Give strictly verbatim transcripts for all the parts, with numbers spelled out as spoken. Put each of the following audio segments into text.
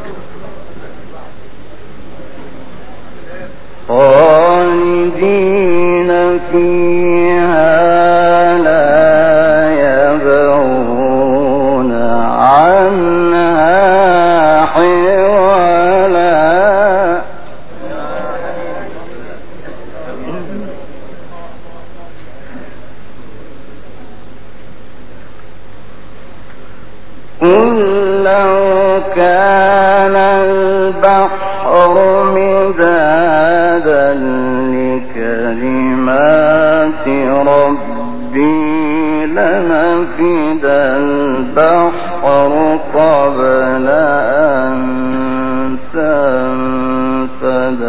خالدين فيها لا يبغون عنها حولا قل لو كان البحر مدادا لكلمات ربي لنفد البحر قبل أن تنفد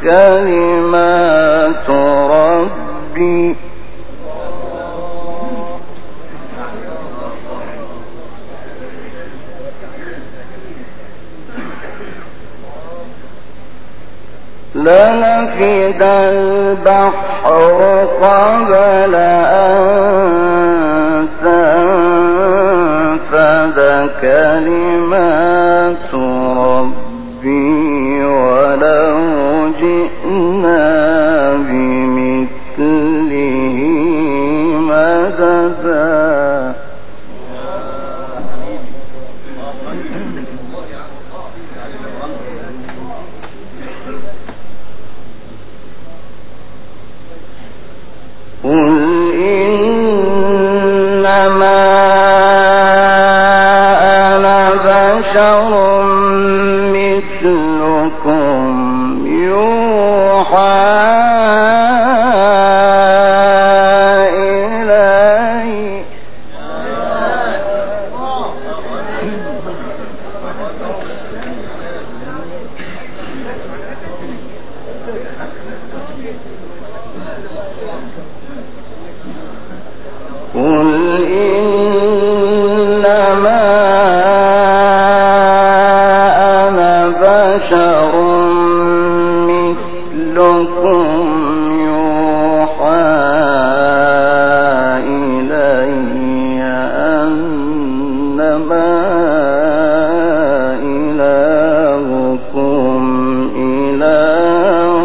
كلمات ربي لنفد البحر قبل أن تنفد كلمات ربي ولو جئنا بمثله مددا قل إنما أنا بشر مثلكم يوحى إلي قل إنما أنا بشر مثلكم يوحى إلي أنما إلهكم إله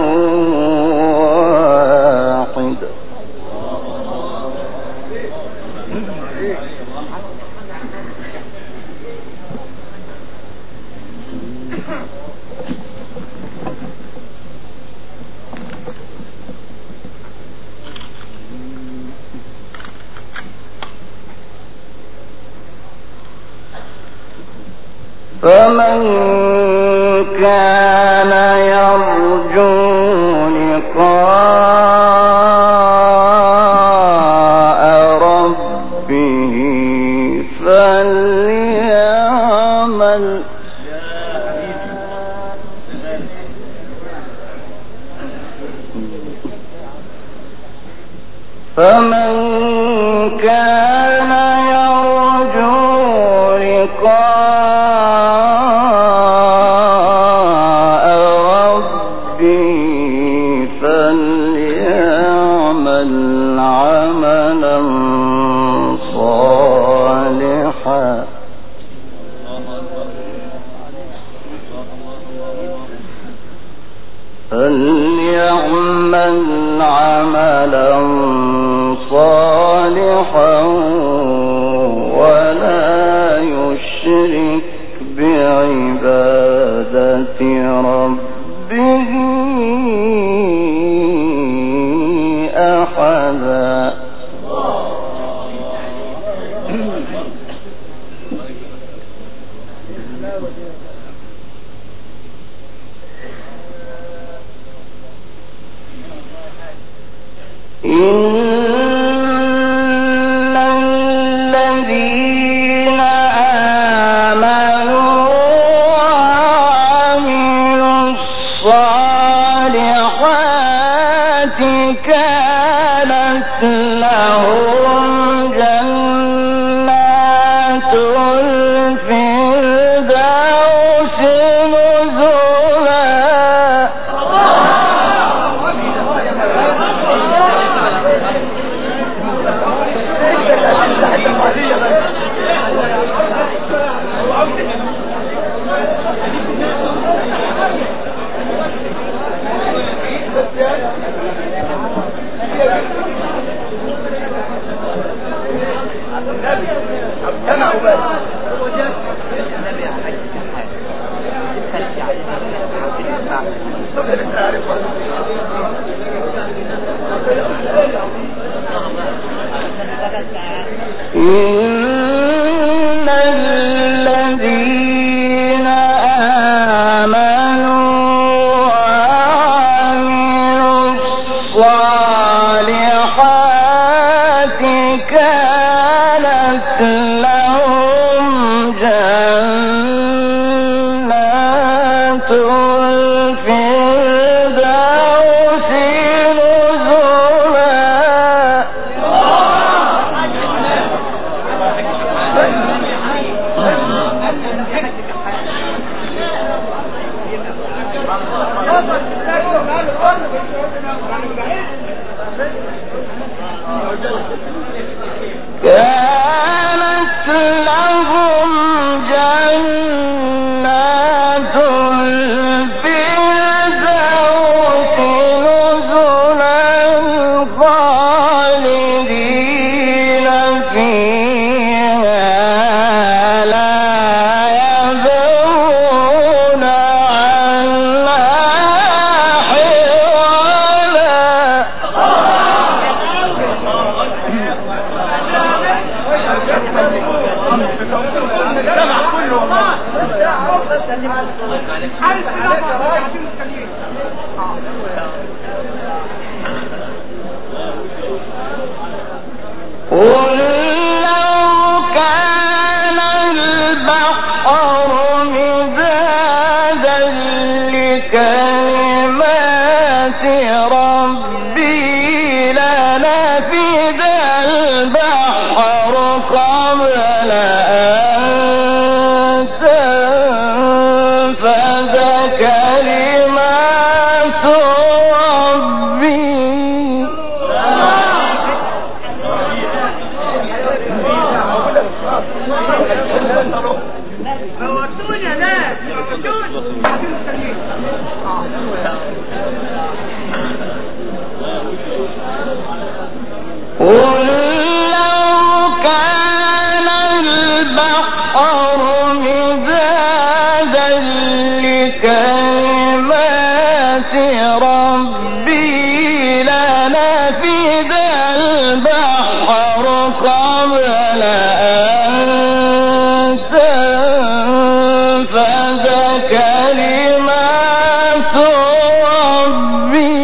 واحد فمن كان يرجو لقاء ربه فليعمل فمن كان يرجو لقاء ربه فليعمل عملا صالحا فليعمل عملا صالحا ولا يشرك بعبادة ربه أحدا إن الذين آمنوا وعملوا الصالحات كانت لهم جنات الفردوس نزلا إن الذين آمنوا وعملوا الصالحات كانت لهم جنات الفردوس كانت لهم جنات الفردوس نزلا خالدين فيها لا يبغون عنها قل لو كان البحر مدادا لكلمات ربي لنفد البحر قبل أن تنفد كلمات ربي قل لو كان البحر مدادا لكلمات ربي لنفد البحر قبل أن تنفد كلمات ربي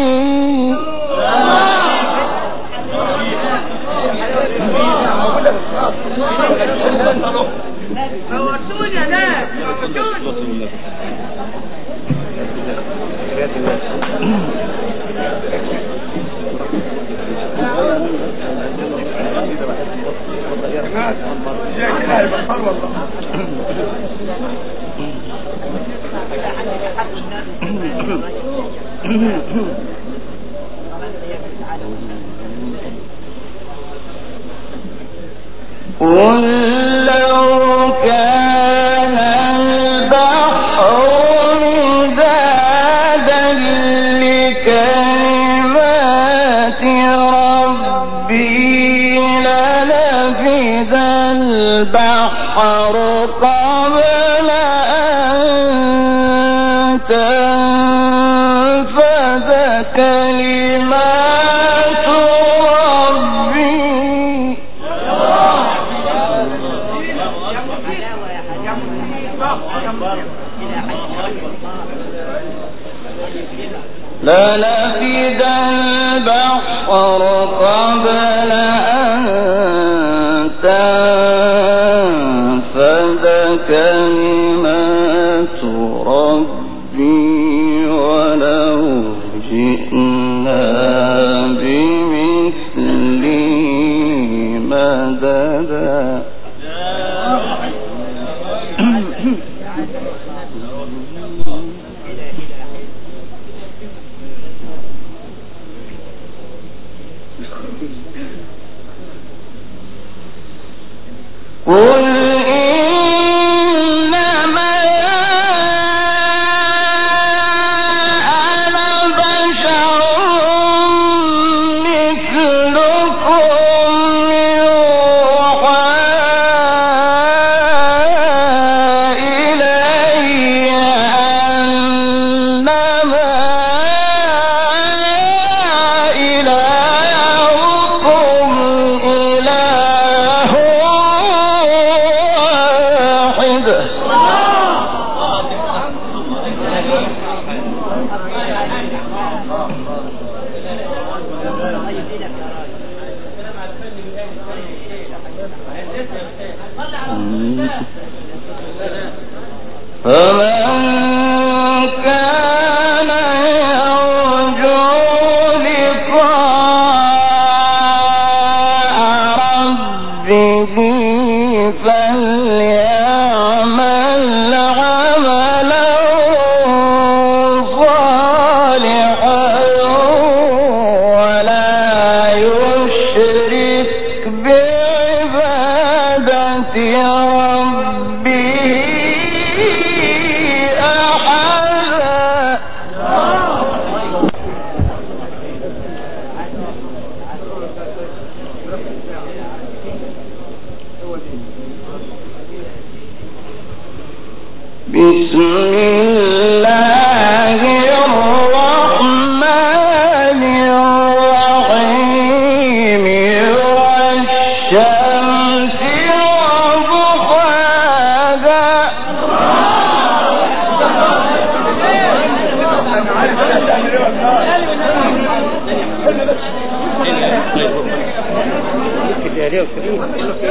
قل لو كان البحر مدادا لكلمات ربي لنفد البحر قبل أن تنفد كلمات ربي لنفد البحر قبل أن تنفد كلمات ربي ولو جئنا بمثله مددا قل إنما أنا بشر مثلكم يوحى إلي أنما إلهكم إله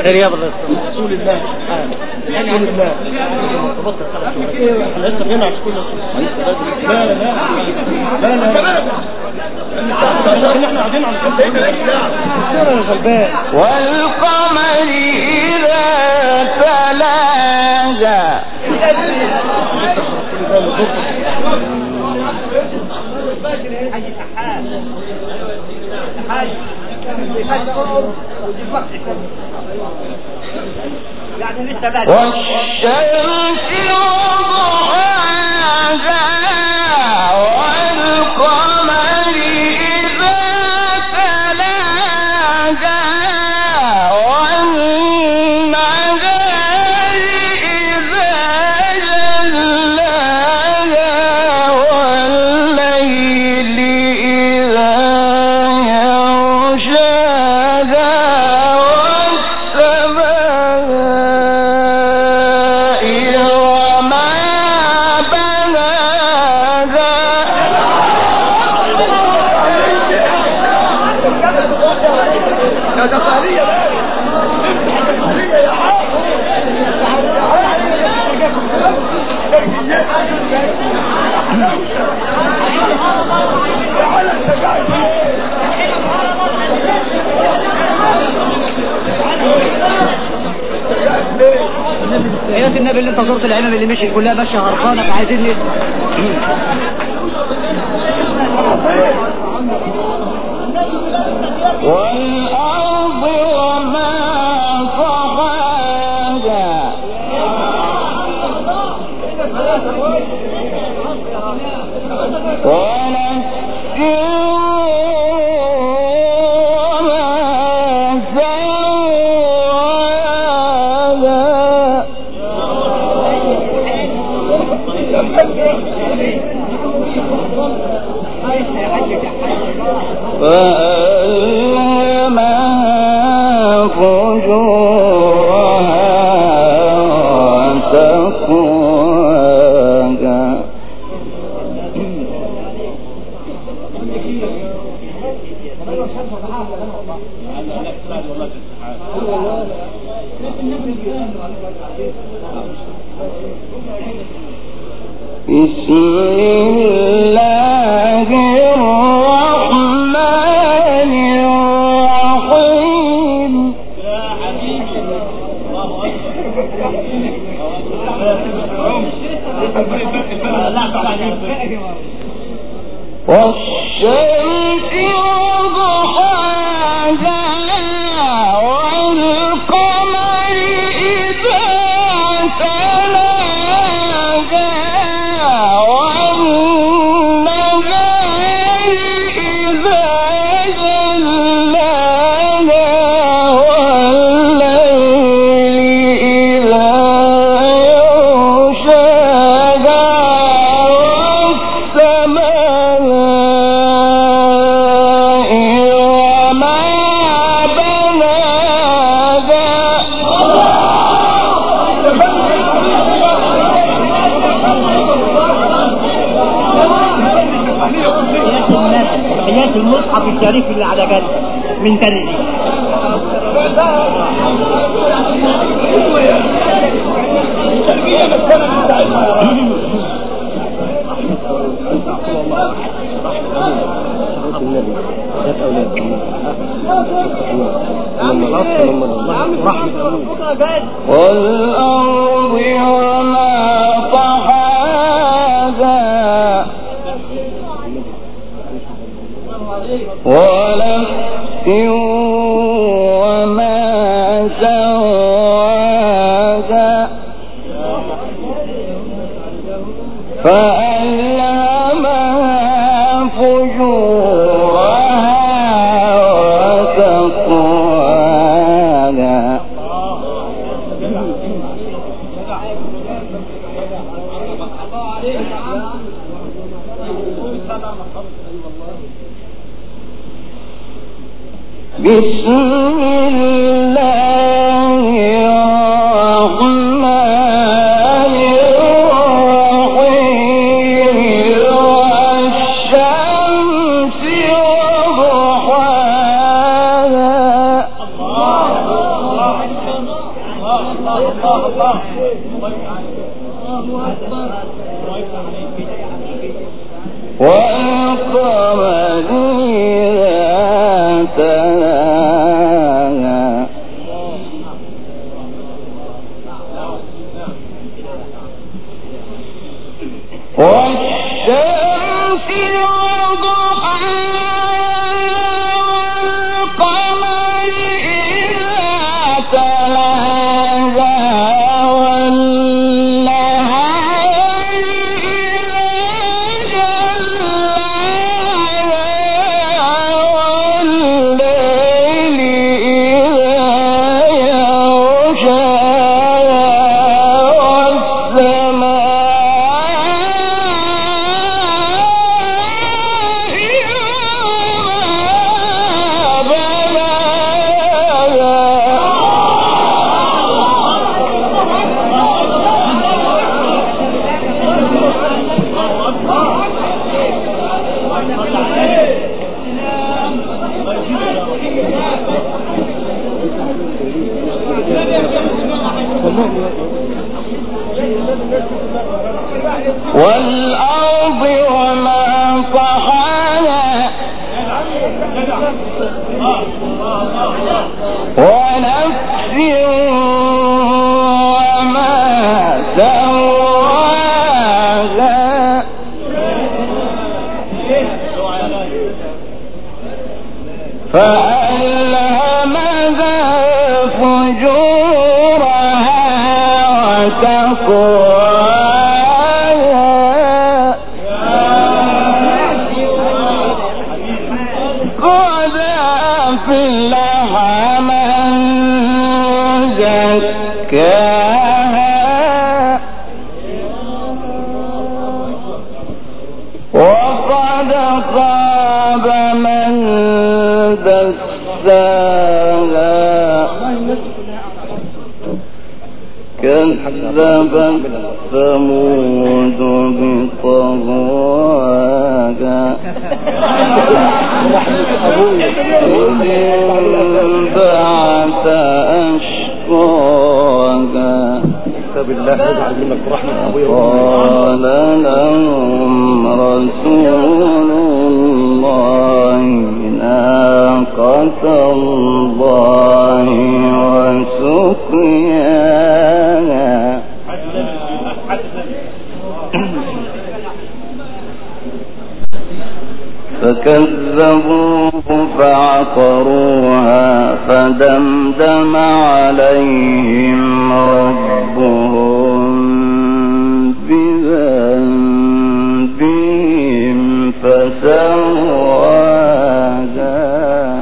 رياض رسول الله رسول الله بص احنا لسه بنلعب كل لا لا لا لا لا احنا قاعدين على الغلبان والقمر إذا تلاها والشمس وضحاها والقمر إذا تلاها والنهار إذا جلاها والليل إذا يغشاها يا النبي اللي انت زرت العمم اللي مشي كلها ماشيه هربانه فعايزين نسمع والأرض وما طحاها ونفس وما فألهمها فجورها وتقواها بسم الله الرحمن الرحيم والشمس وضحاها والقمر إذا تلاها والنهار إذا جلاها والليل إذا يغشاها والسماء وما حياة المصحف الشريف اللي على جنب من تاني والأرض وما طحاها ونفس وما سواها فألهمها فجورها وتقواها بسم الله الرحمن الرحيم والشمس وضحاها والقمر إذا تلاها والشمس وضحاها والقمر إذا تلاها والنهار إذا جلاها والليل إذا يغشاها والأرض وما طحاها ونفس وما سواها فألهمها فجورها وتقواها قد أفلح من زكاها وقد خاب من دساها كذبت ثمود بطغواها إذ انبعث أشقاها قال لهم رسول الله ناقة الله وسقياها فكذبوه فعقروها فدمدم عليهم ربهم بذنبهم فسواها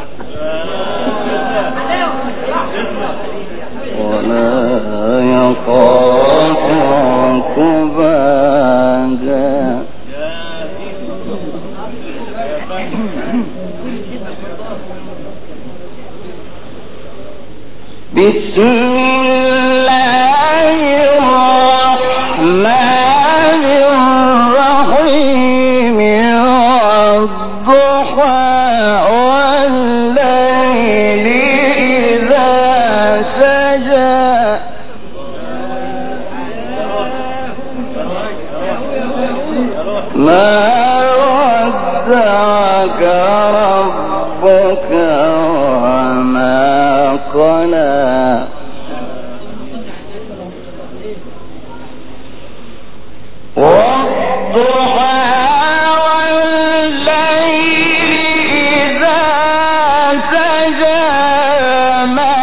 ولا يخاف عقباها بسم الله الرحمن الرحيم والضحى والليل إذا سجى ما ودعك ربك وما قلى والضحى والليل إذا سجى ما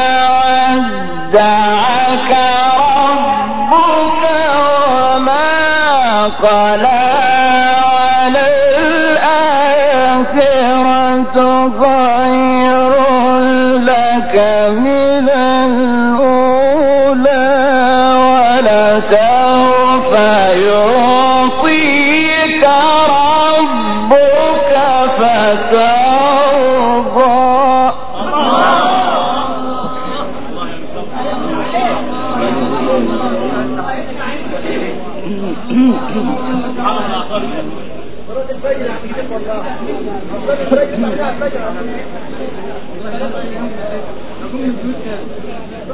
ودعك ربك وما قلى وللآخرة خير لك من الأولى ولسوف يعطيك ربك فترضى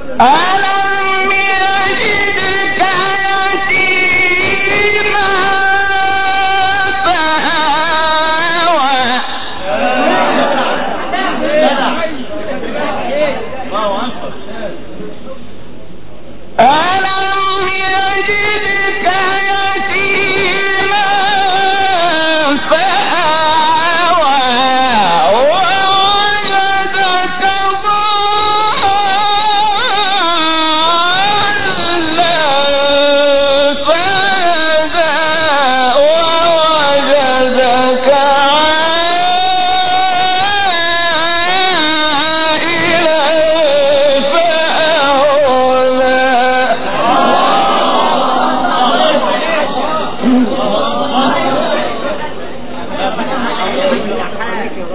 ألم يجدك يتيما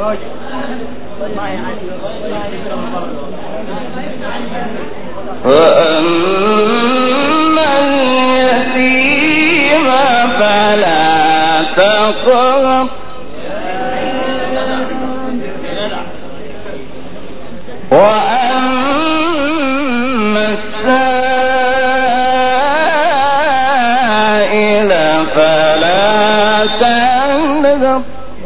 وأما اليتيم فلا تقهر وأما السائل فلا تنهر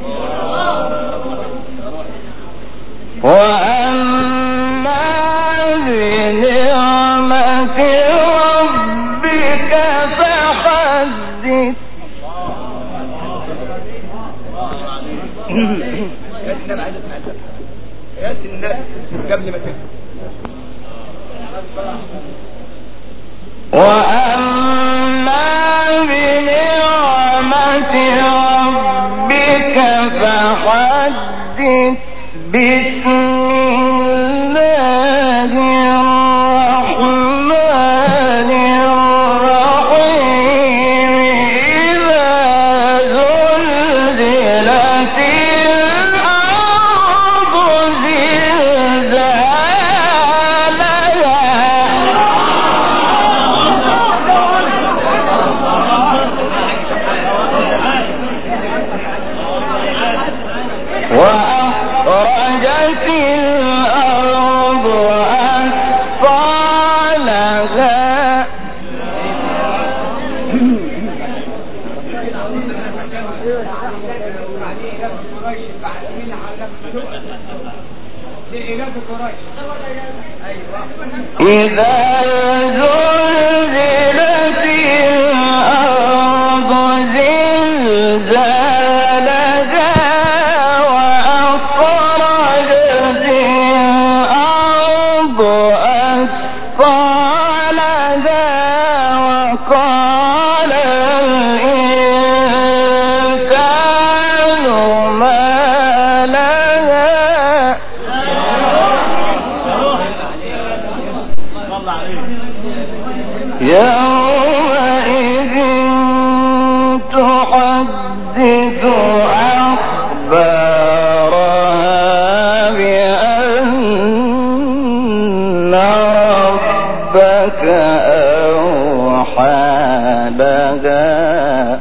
وأما بنعمة ربك فحدث. وأما بنعمة ربك فحدث. بسم الله الرحمن الرحيم. إذا زلزلت الأرض زلزالها وأخرجت الأرض أثقالها إذا زلزلت الأرض زلزالها وأخرجت الأرض أثقالها وقال الإنسان ما لها يومئذ تحدث أخبارها بأن ربك أوحى لها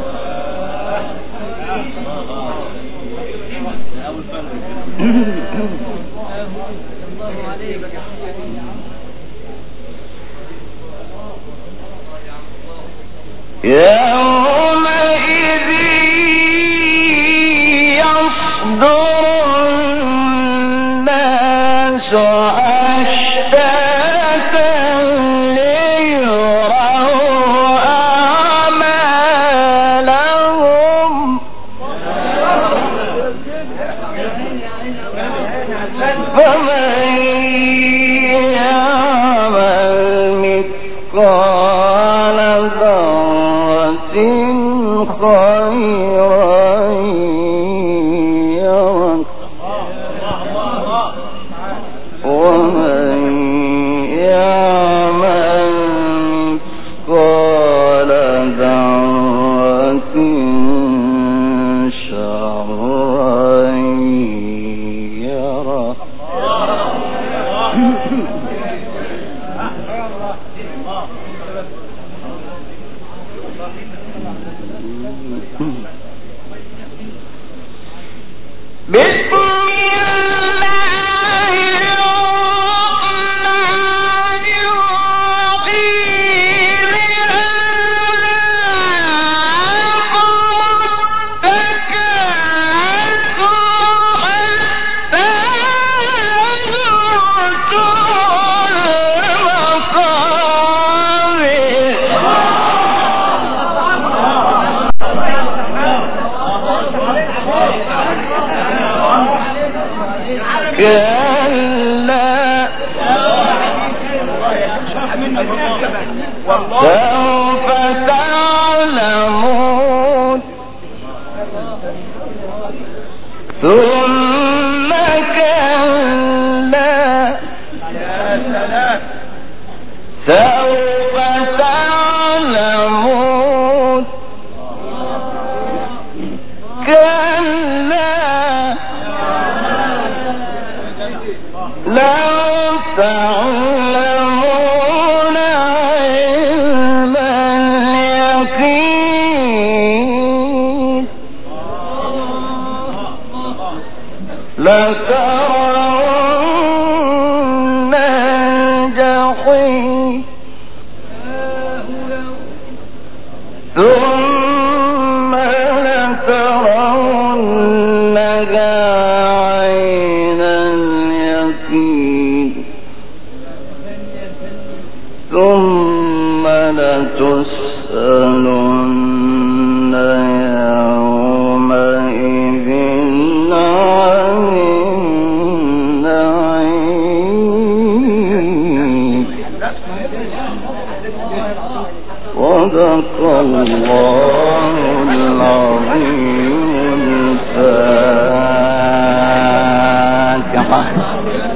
يومئذ يصدر الناس أشتاتا ليروا أعمالهم فمن يعمل مثقال ذرة خيرا يره ومن يعمل مثقال ذرة شرا يره. بسم الله الرحمن الرحيم. كلا سوف تعلمون ثم كلا سوف تعلمون كلا لترون الجحيم ثم لترونها عين اليقين ثم لتسألن يومئذ عن النعيم. صدق الله العظيم. الفاتحة.